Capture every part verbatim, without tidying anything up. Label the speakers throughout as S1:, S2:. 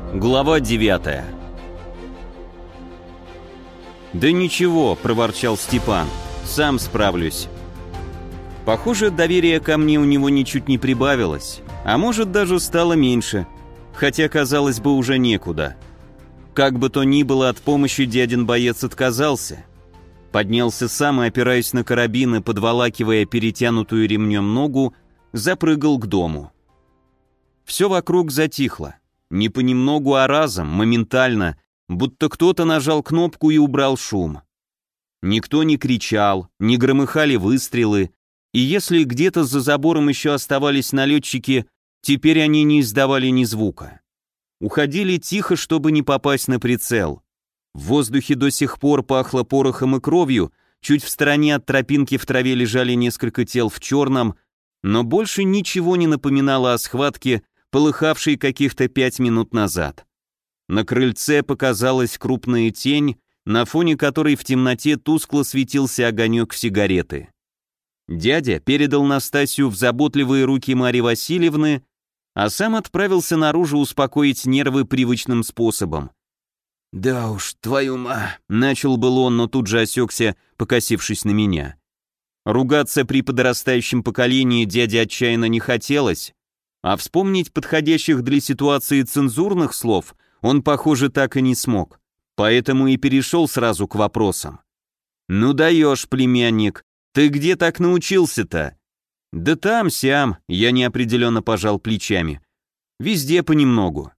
S1: Глава девятая. «Да ничего», — проворчал Степан, — «сам справлюсь». Похоже, доверие ко мне у него ничуть не прибавилось, а может даже стало меньше, хотя, казалось бы, уже некуда. Как бы то ни было, от помощи дядин боец отказался. Поднялся сам и, опираясь на карабин и подволакивая перетянутую ремнем ногу, запрыгал к дому. Все вокруг затихло. Не понемногу, а разом, моментально, будто кто-то нажал кнопку и убрал шум. Никто не кричал, не громыхали выстрелы, и если где-то за забором еще оставались налетчики, теперь они не издавали ни звука. Уходили тихо, чтобы не попасть на прицел. В воздухе до сих пор пахло порохом и кровью, чуть в стороне от тропинки в траве лежали несколько тел в черном, но больше ничего не напоминало о схватке, полыхавшей каких-то пять минут назад. На крыльце показалась крупная тень, на фоне которой в темноте тускло светился огонек сигареты. Дядя передал Настасью в заботливые руки Марьи Васильевны, а сам отправился наружу успокоить нервы привычным способом. «Да уж, твою ма...» — начал был он, но тут же осекся, покосившись на меня. Ругаться при подрастающем поколении дяде отчаянно не хотелось, а вспомнить подходящих для ситуации цензурных слов он, похоже, так и не смог, поэтому и перешел сразу к вопросам. «Ну даешь, племянник, ты где так научился-то?» «Да там-сям», — я неопределенно пожал плечами. «Везде понемногу».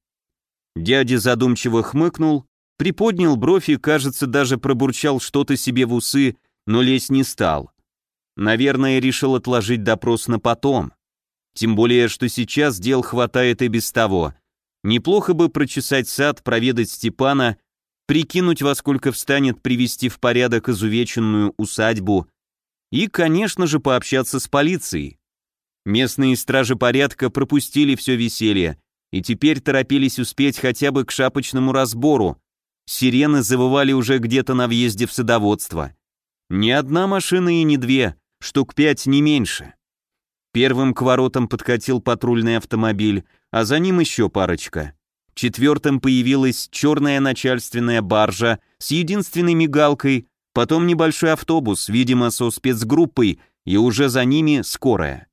S1: Дядя задумчиво хмыкнул, приподнял бровь и, кажется, даже пробурчал что-то себе в усы, но лезть не стал. Наверное, решил отложить допрос на потом. Тем более, что сейчас дел хватает и без того. Неплохо бы прочесать сад, проведать Степана, прикинуть, во сколько встанет привести в порядок изувеченную усадьбу и, конечно же, пообщаться с полицией. Местные стражи порядка пропустили все веселье и теперь торопились успеть хотя бы к шапочному разбору. Сирены завывали уже где-то на въезде в садоводство. Ни одна машина и не две, штук пять не меньше. Первым к воротам подкатил патрульный автомобиль, а за ним еще парочка. Четвертым появилась черная начальственная баржа с единственной мигалкой, потом небольшой автобус, видимо, со спецгруппой, и уже за ними скорая.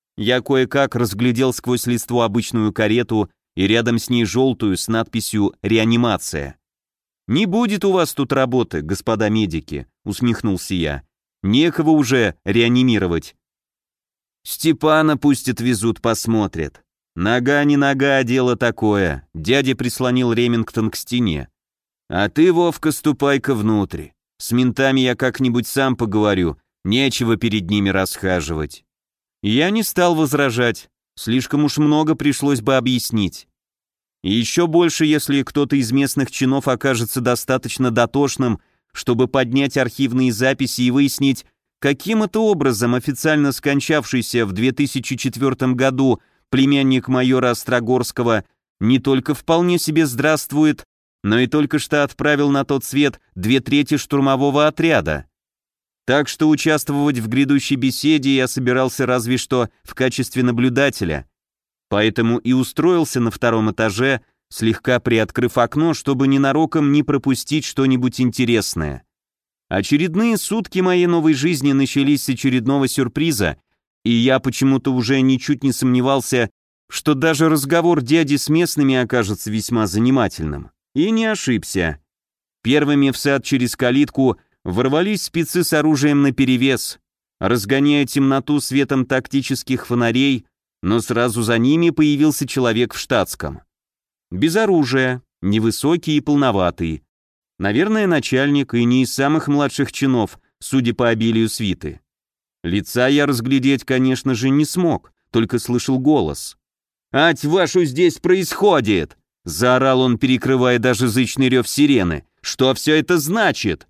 S1: Я кое-как разглядел сквозь листву обычную карету и рядом с ней желтую с надписью «Реанимация». «Не будет у вас тут работы, господа медики», — усмехнулся я. «Некого уже реанимировать». «Степана пусть отвезут, посмотрят». «Нога не нога, дело такое», — дядя прислонил Ремингтон к стене. «А ты, Вовка, ступай-ка внутрь. С ментами я как-нибудь сам поговорю, нечего перед ними расхаживать». Я не стал возражать, слишком уж много пришлось бы объяснить. И еще больше, если кто-то из местных чинов окажется достаточно дотошным, чтобы поднять архивные записи и выяснить, каким это образом официально скончавшийся в две тысячи четвёртом году племянник майора Острогорского не только вполне себе здравствует, но и только что отправил на тот свет две трети штурмового отряда. Так что участвовать в грядущей беседе я собирался разве что в качестве наблюдателя, поэтому и устроился на втором этаже, слегка приоткрыв окно, чтобы ненароком не пропустить что-нибудь интересное. Очередные сутки моей новой жизни начались с очередного сюрприза, и я почему-то уже ничуть не сомневался, что даже разговор дяди с местными окажется весьма занимательным. И не ошибся. Первыми в сад через калитку ворвались спецы с оружием наперевес, разгоняя темноту светом тактических фонарей, но сразу за ними появился человек в штатском. Без оружия, невысокий и полноватый. Наверное, начальник и не из самых младших чинов, судя по обилию свиты. Лица я разглядеть, конечно же, не смог, только слышал голос. «Ать вашу здесь происходит!» — заорал он, перекрывая даже зычный рев сирены. «Что все это значит?»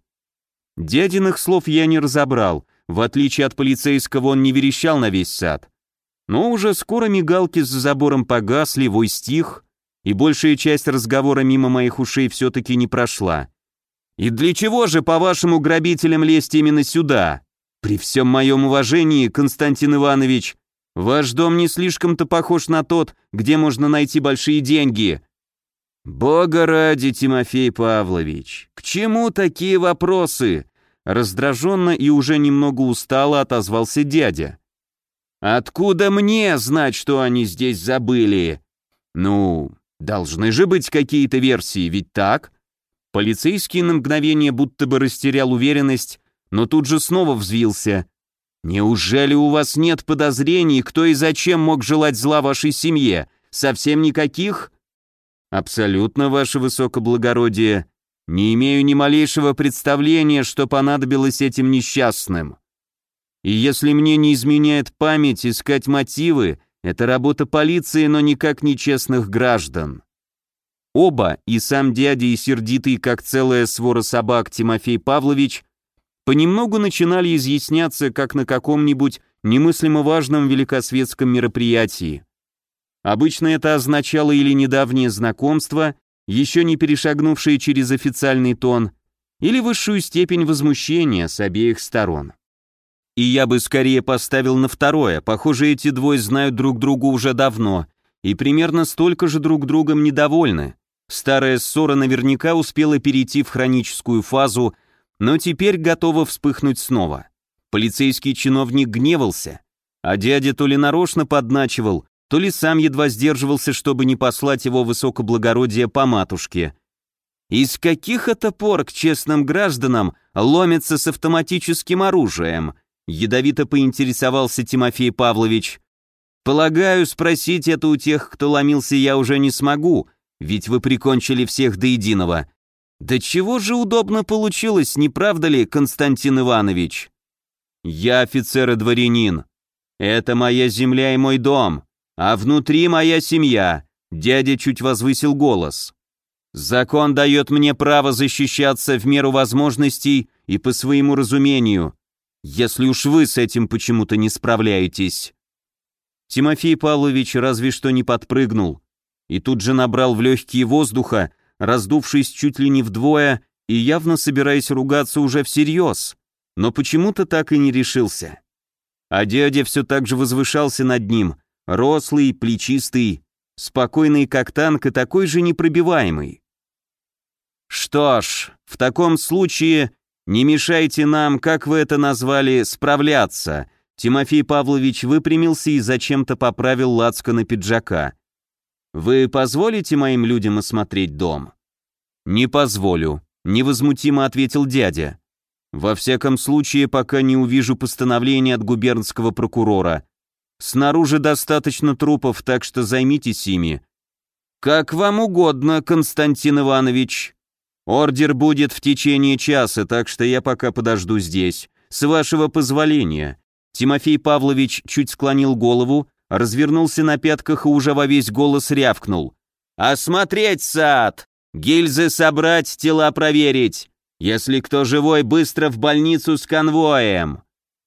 S1: Дядиных слов я не разобрал, в отличие от полицейского он не верещал на весь сад. Но уже скоро мигалки за забором погасли, вой стих, и большая часть разговора мимо моих ушей все-таки не прошла. «И для чего же, по-вашему, грабителям лезть именно сюда? При всем моем уважении, Константин Иванович, ваш дом не слишком-то похож на тот, где можно найти большие деньги». «Бога ради, Тимофей Павлович, к чему такие вопросы?» Раздраженно и уже немного устало отозвался дядя. «Откуда мне знать, что они здесь забыли?» «Ну, должны же быть какие-то версии, ведь так?» Полицейский на мгновение будто бы растерял уверенность, но тут же снова взвился. «Неужели у вас нет подозрений, кто и зачем мог желать зла вашей семье? Совсем никаких?» «Абсолютно, ваше высокоблагородие. Не имею ни малейшего представления, что понадобилось этим несчастным. И если мне не изменяет память, искать мотивы — это работа полиции, но никак не честных граждан». Оба, и сам дядя, и сердитый, как целая свора собак, Тимофей Павлович, понемногу начинали изъясняться, как на каком-нибудь немыслимо важном великосветском мероприятии. Обычно это означало или недавнее знакомство, еще не перешагнувшее через официальный тон, или высшую степень возмущения с обеих сторон. И я бы скорее поставил на второе. Похоже, эти двое знают друг друга уже давно и примерно столько же друг другом недовольны. Старая ссора наверняка успела перейти в хроническую фазу, но теперь готова вспыхнуть снова. Полицейский чиновник гневался, а дядя то ли нарочно подначивал, то ли сам едва сдерживался, чтобы не послать его высокоблагородие по матушке. Из каких это пор к честным гражданам ломятся с автоматическим оружием? Ядовито поинтересовался Тимофей Павлович. Полагаю, спросить это у тех, кто ломился, я уже не смогу, ведь вы прикончили всех до единого. Да чего же удобно получилось, не правда ли, Константин Иванович? Я офицер и дворянин. Это моя земля и мой дом, а внутри моя семья. Дядя чуть возвысил голос. Закон дает мне право защищаться в меру возможностей и по своему разумению, если уж вы с этим почему-то не справляетесь. Тимофей Павлович разве что не подпрыгнул, и тут же набрал в легкие воздуха, раздувшись чуть ли не вдвое и явно собираясь ругаться уже всерьез, но почему-то так и не решился. А дядя все так же возвышался над ним, рослый, плечистый, спокойный как танк и такой же непробиваемый. «Что ж, в таком случае не мешайте нам, как вы это назвали, справляться». Тимофей Павлович выпрямился и зачем-то поправил лацканы пиджака. «Вы позволите моим людям осмотреть дом?» «Не позволю», — невозмутимо ответил дядя. «Во всяком случае, пока не увижу постановления от губернского прокурора. Снаружи достаточно трупов, так что займитесь ими». «Как вам угодно, Константин Иванович. Ордер будет в течение часа, так что я пока подожду здесь. С вашего позволения». Тимофей Павлович чуть склонил голову, развернулся на пятках и уже во весь голос рявкнул. «Осмотреть сад! Гильзы собрать, тела проверить! Если кто живой, быстро в больницу с конвоем!»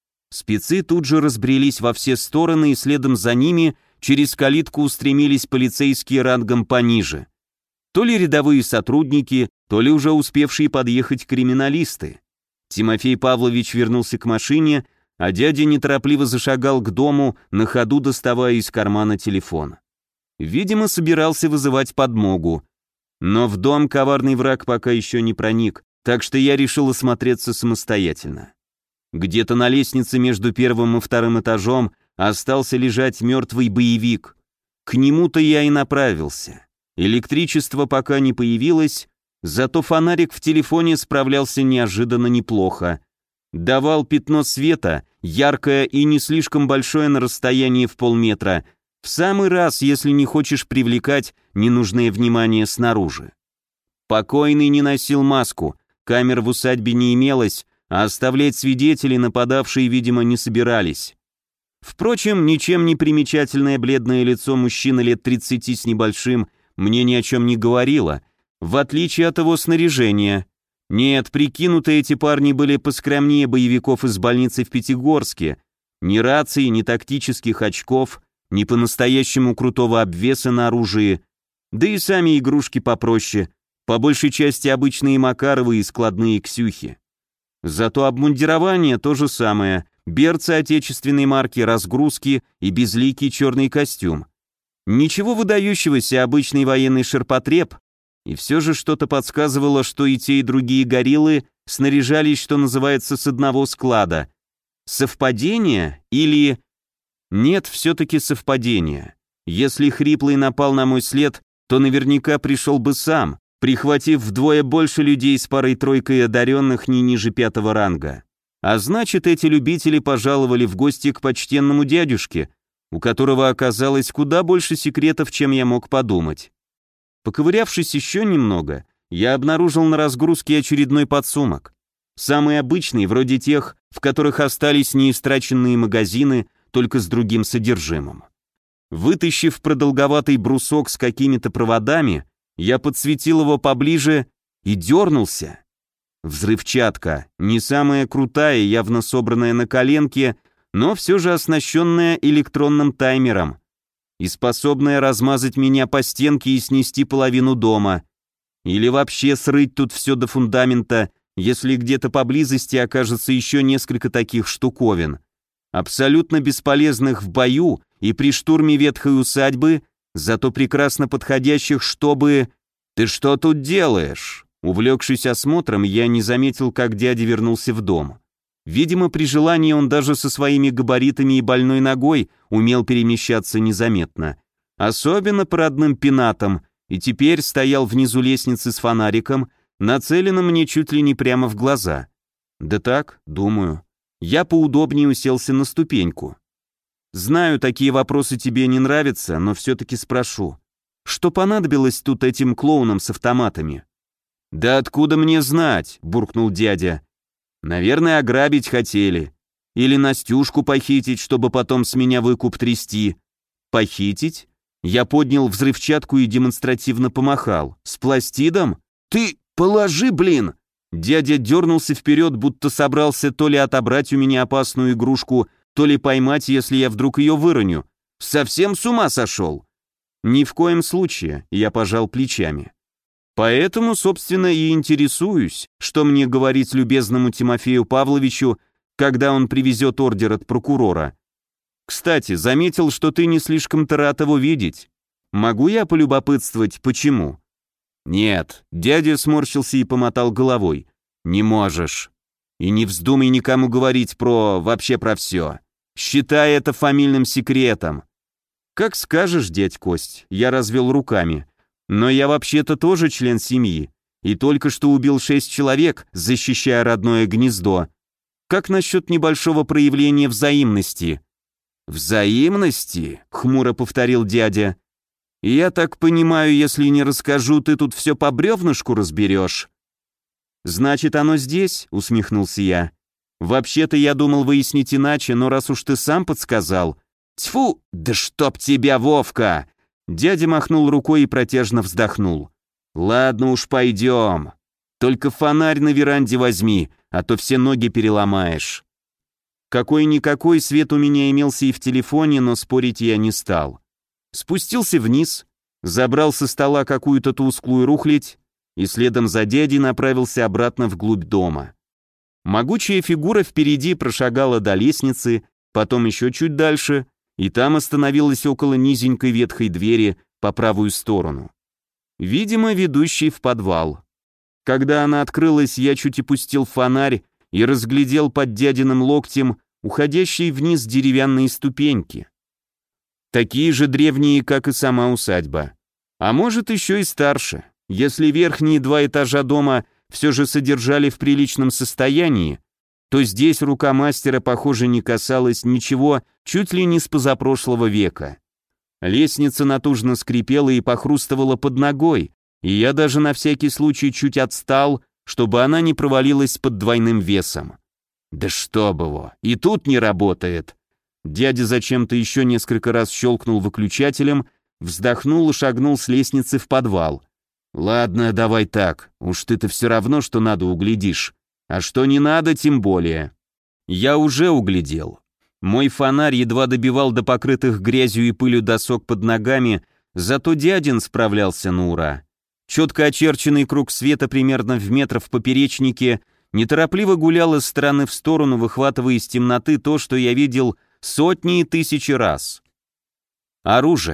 S1: Спецы тут же разбрелись во все стороны, и следом за ними через калитку устремились полицейские рангом пониже. То ли рядовые сотрудники, то ли уже успевшие подъехать криминалисты. Тимофей Павлович вернулся к машине, а дядя неторопливо зашагал к дому, на ходу доставая из кармана телефон. Видимо, собирался вызывать подмогу. Но в дом коварный враг пока еще не проник, так что я решил осмотреться самостоятельно. Где-то на лестнице между первым и вторым этажом остался лежать мертвый боевик. К нему-то я и направился. Электричество пока не появилось, зато фонарик в телефоне справлялся неожиданно неплохо. Давал пятно света, яркое и не слишком большое на расстоянии в полметра, в самый раз, если не хочешь привлекать ненужное внимание снаружи. Покойный не носил маску, камер в усадьбе не имелось, а оставлять свидетелей нападавшие, видимо, не собирались. Впрочем, ничем не примечательное бледное лицо мужчины лет тридцати с небольшим мне ни о чем не говорило, в отличие от его снаряжения. Нет, прикинутые эти парни были поскромнее боевиков из больницы в Пятигорске. Ни рации, ни тактических очков, ни по-настоящему крутого обвеса на оружии, да и сами игрушки попроще, по большей части обычные Макаровы и складные Ксюхи. Зато обмундирование то же самое, берцы отечественной марки, разгрузки и безликий черный костюм. Ничего выдающегося, обычный военный ширпотреб, И все же что-то подсказывало, что и те, и другие гориллы снаряжались, что называется, с одного склада. Совпадение или... Нет, все-таки совпадение. Если Хриплый напал на мой след, то наверняка пришел бы сам, прихватив вдвое больше людей с парой-тройкой одаренных не ниже пятого ранга. А значит, эти любители пожаловали в гости к почтенному дядюшке, у которого оказалось куда больше секретов, чем я мог подумать. Поковырявшись еще немного, я обнаружил на разгрузке очередной подсумок. Самый обычный, вроде тех, в которых остались неистраченные магазины, только с другим содержимым. Вытащив продолговатый брусок с какими-то проводами, я подсветил его поближе и дернулся. Взрывчатка, не самая крутая, явно собранная на коленке, но все же оснащенная электронным таймером и способная размазать меня по стенке и снести половину дома. Или вообще срыть тут все до фундамента, если где-то поблизости окажется еще несколько таких штуковин. Абсолютно бесполезных в бою и при штурме ветхой усадьбы, зато прекрасно подходящих, чтобы... «Ты что тут делаешь?» Увлекшись осмотром, я не заметил, как дядя вернулся в дом. Видимо, при желании он даже со своими габаритами и больной ногой умел перемещаться незаметно. Особенно по родным пенатам, и теперь стоял внизу лестницы с фонариком, нацеленным мне чуть ли не прямо в глаза. Да так, думаю. Я поудобнее уселся на ступеньку. Знаю, такие вопросы тебе не нравятся, но все-таки спрошу. Что понадобилось тут этим клоунам с автоматами? «Да откуда мне знать?» — буркнул дядя. «Наверное, ограбить хотели. Или Настюшку похитить, чтобы потом с меня выкуп трясти». «Похитить?» Я поднял взрывчатку и демонстративно помахал. «С пластидом? Ты положи, блин!» Дядя дернулся вперед, будто собрался то ли отобрать у меня опасную игрушку, то ли поймать, если я вдруг ее выроню. «Совсем с ума сошел?» «Ни в коем случае», — я пожал плечами. Поэтому, собственно, и интересуюсь, что мне говорить любезному Тимофею Павловичу, когда он привезет ордер от прокурора. Кстати, заметил, что ты не слишком-то рад его видеть. Могу я полюбопытствовать, почему? Нет, дядя сморщился и помотал головой. Не можешь. И не вздумай никому говорить про... вообще про все. Считай это фамильным секретом. Как скажешь, дядь Кость, я развел руками. Но я вообще-то тоже член семьи, и только что убил шесть человек, защищая родное гнездо. Как насчет небольшого проявления взаимности?» «Взаимности?» — хмуро повторил дядя. «Я так понимаю, если не расскажу, ты тут все по бревнышку разберешь». «Значит, оно здесь?» — усмехнулся я. «Вообще-то я думал выяснить иначе, но раз уж ты сам подсказал...» «Тьфу! Да чтоб тебя, Вовка!» Дядя махнул рукой и протяжно вздохнул. «Ладно уж, пойдем. Только фонарь на веранде возьми, а то все ноги переломаешь». Какой-никакой свет у меня имелся и в телефоне, но спорить я не стал. Спустился вниз, забрал со стола какую-то тусклую рухлядь и следом за дядей направился обратно вглубь дома. Могучая фигура впереди прошагала до лестницы, потом еще чуть дальше, и там остановилась около низенькой ветхой двери по правую сторону. Видимо, ведущей в подвал. Когда она открылась, я чуть опустил фонарь и разглядел под дядиным локтем уходящие вниз деревянные ступеньки. Такие же древние, как и сама усадьба. А может, еще и старше. Если верхние два этажа дома все же содержали в приличном состоянии, то здесь рука мастера, похоже, не касалась ничего чуть ли не с позапрошлого века. Лестница натужно скрипела и похрустывала под ногой, и я даже на всякий случай чуть отстал, чтобы она не провалилась под двойным весом. Да чтоб его, и тут не работает. Дядя зачем-то еще несколько раз щелкнул выключателем, вздохнул и шагнул с лестницы в подвал. Ладно, давай так, уж ты-то все равно, что надо, углядишь. А что не надо, тем более. Я уже углядел. Мой фонарь едва добивал до покрытых грязью и пылью досок под ногами, зато дядин справлялся на ура. Четко очерченный круг света примерно в метр в поперечнике неторопливо гулял из стороны в сторону, выхватывая из темноты то, что я видел сотни и тысячи раз. Оружие.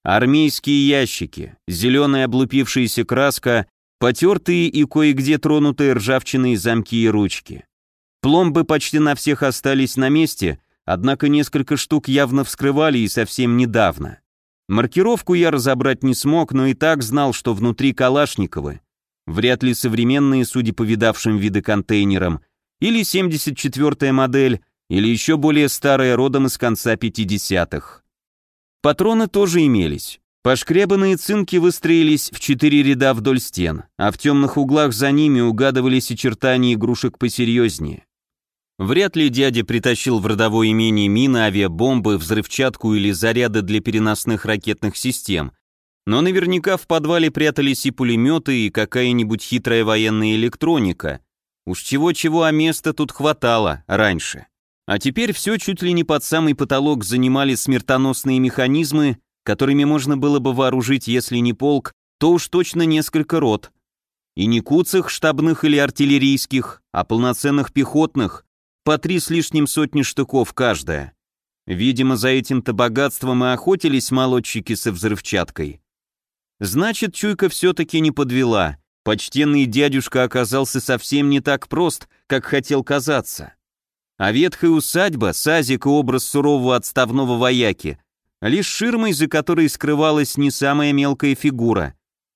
S1: Армейские ящики, зеленая облупившаяся краска, потертые и кое-где тронутые ржавчиной замки и ручки. Пломбы почти на всех остались на месте, однако несколько штук явно вскрывали и совсем недавно. Маркировку я разобрать не смог, но и так знал, что внутри Калашниковы. Вряд ли современные, судя по видавшим виды контейнерам, или семьдесят четвёртая модель, или еще более старая, родом из конца пятидесятых. Патроны тоже имелись. Пошкребанные цинки выстроились в четыре ряда вдоль стен, а в темных углах за ними угадывались очертания игрушек посерьезнее. Вряд ли дядя притащил в родовое имение мины, авиабомбы, взрывчатку или заряды для переносных ракетных систем, но наверняка в подвале прятались и пулеметы, и какая-нибудь хитрая военная электроника. Уж чего-чего, а места тут хватало раньше. А теперь все чуть ли не под самый потолок занимали смертоносные механизмы, которыми можно было бы вооружить, если не полк, то уж точно несколько рот. И не куцых штабных или артиллерийских, а полноценных пехотных, по три с лишним сотни штыков каждая. Видимо, за этим-то богатством и охотились молодчики со взрывчаткой. Значит, чуйка все-таки не подвела. Почтенный дядюшка оказался совсем не так прост, как хотел казаться. А ветхая усадьба, сазик и образ сурового отставного вояки, лишь ширмой, за которой скрывалась не самая мелкая фигура.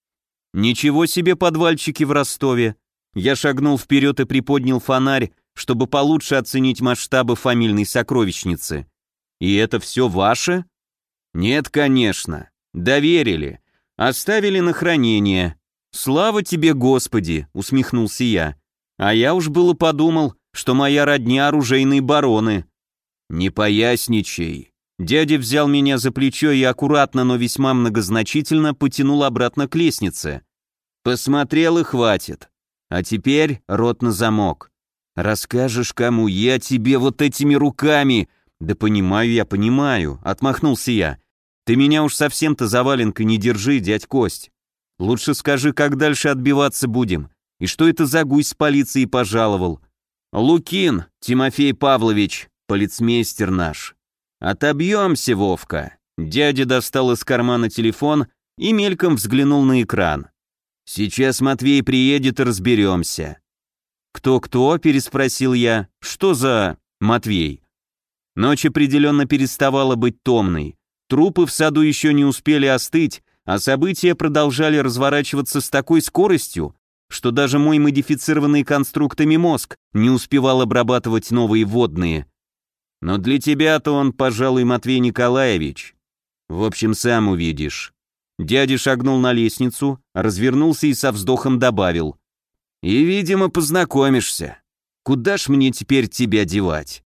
S1: Ничего себе подвальчики в Ростове. Я шагнул вперед и приподнял фонарь, чтобы получше оценить масштабы фамильной сокровищницы. И это все ваше? Нет, конечно. Доверили. Оставили на хранение. Слава тебе, Господи, усмехнулся я. А я уж было подумал, что моя родня оружейные бароны. Не поясничай. Дядя взял меня за плечо и аккуратно, но весьма многозначительно потянул обратно к лестнице. Посмотрел и хватит. А теперь рот на замок. Расскажешь кому, я тебе вот этими руками... Да понимаю я, понимаю, отмахнулся я. Ты меня уж совсем-то за валенкой не держи, дядь Кость. Лучше скажи, как дальше отбиваться будем, и что это за гусь с полицией пожаловал. Лукин, Тимофей Павлович, полицмейстер наш. Отобьемся, Вовка. Дядя достал из кармана телефон и мельком взглянул на экран. Сейчас Матвей приедет и разберемся. Кто-кто, переспросил я. Что за Матвей? Ночь определенно переставала быть томной. Трупы в саду еще не успели остыть, а события продолжали разворачиваться с такой скоростью, что даже мой модифицированный конструктами мозг не успевал обрабатывать новые водные. Но для тебя-то он, пожалуй, Матвей Николаевич. В общем, сам увидишь. Дядя шагнул на лестницу, развернулся и со вздохом добавил. И, видимо, познакомишься. Куда ж мне теперь тебя девать?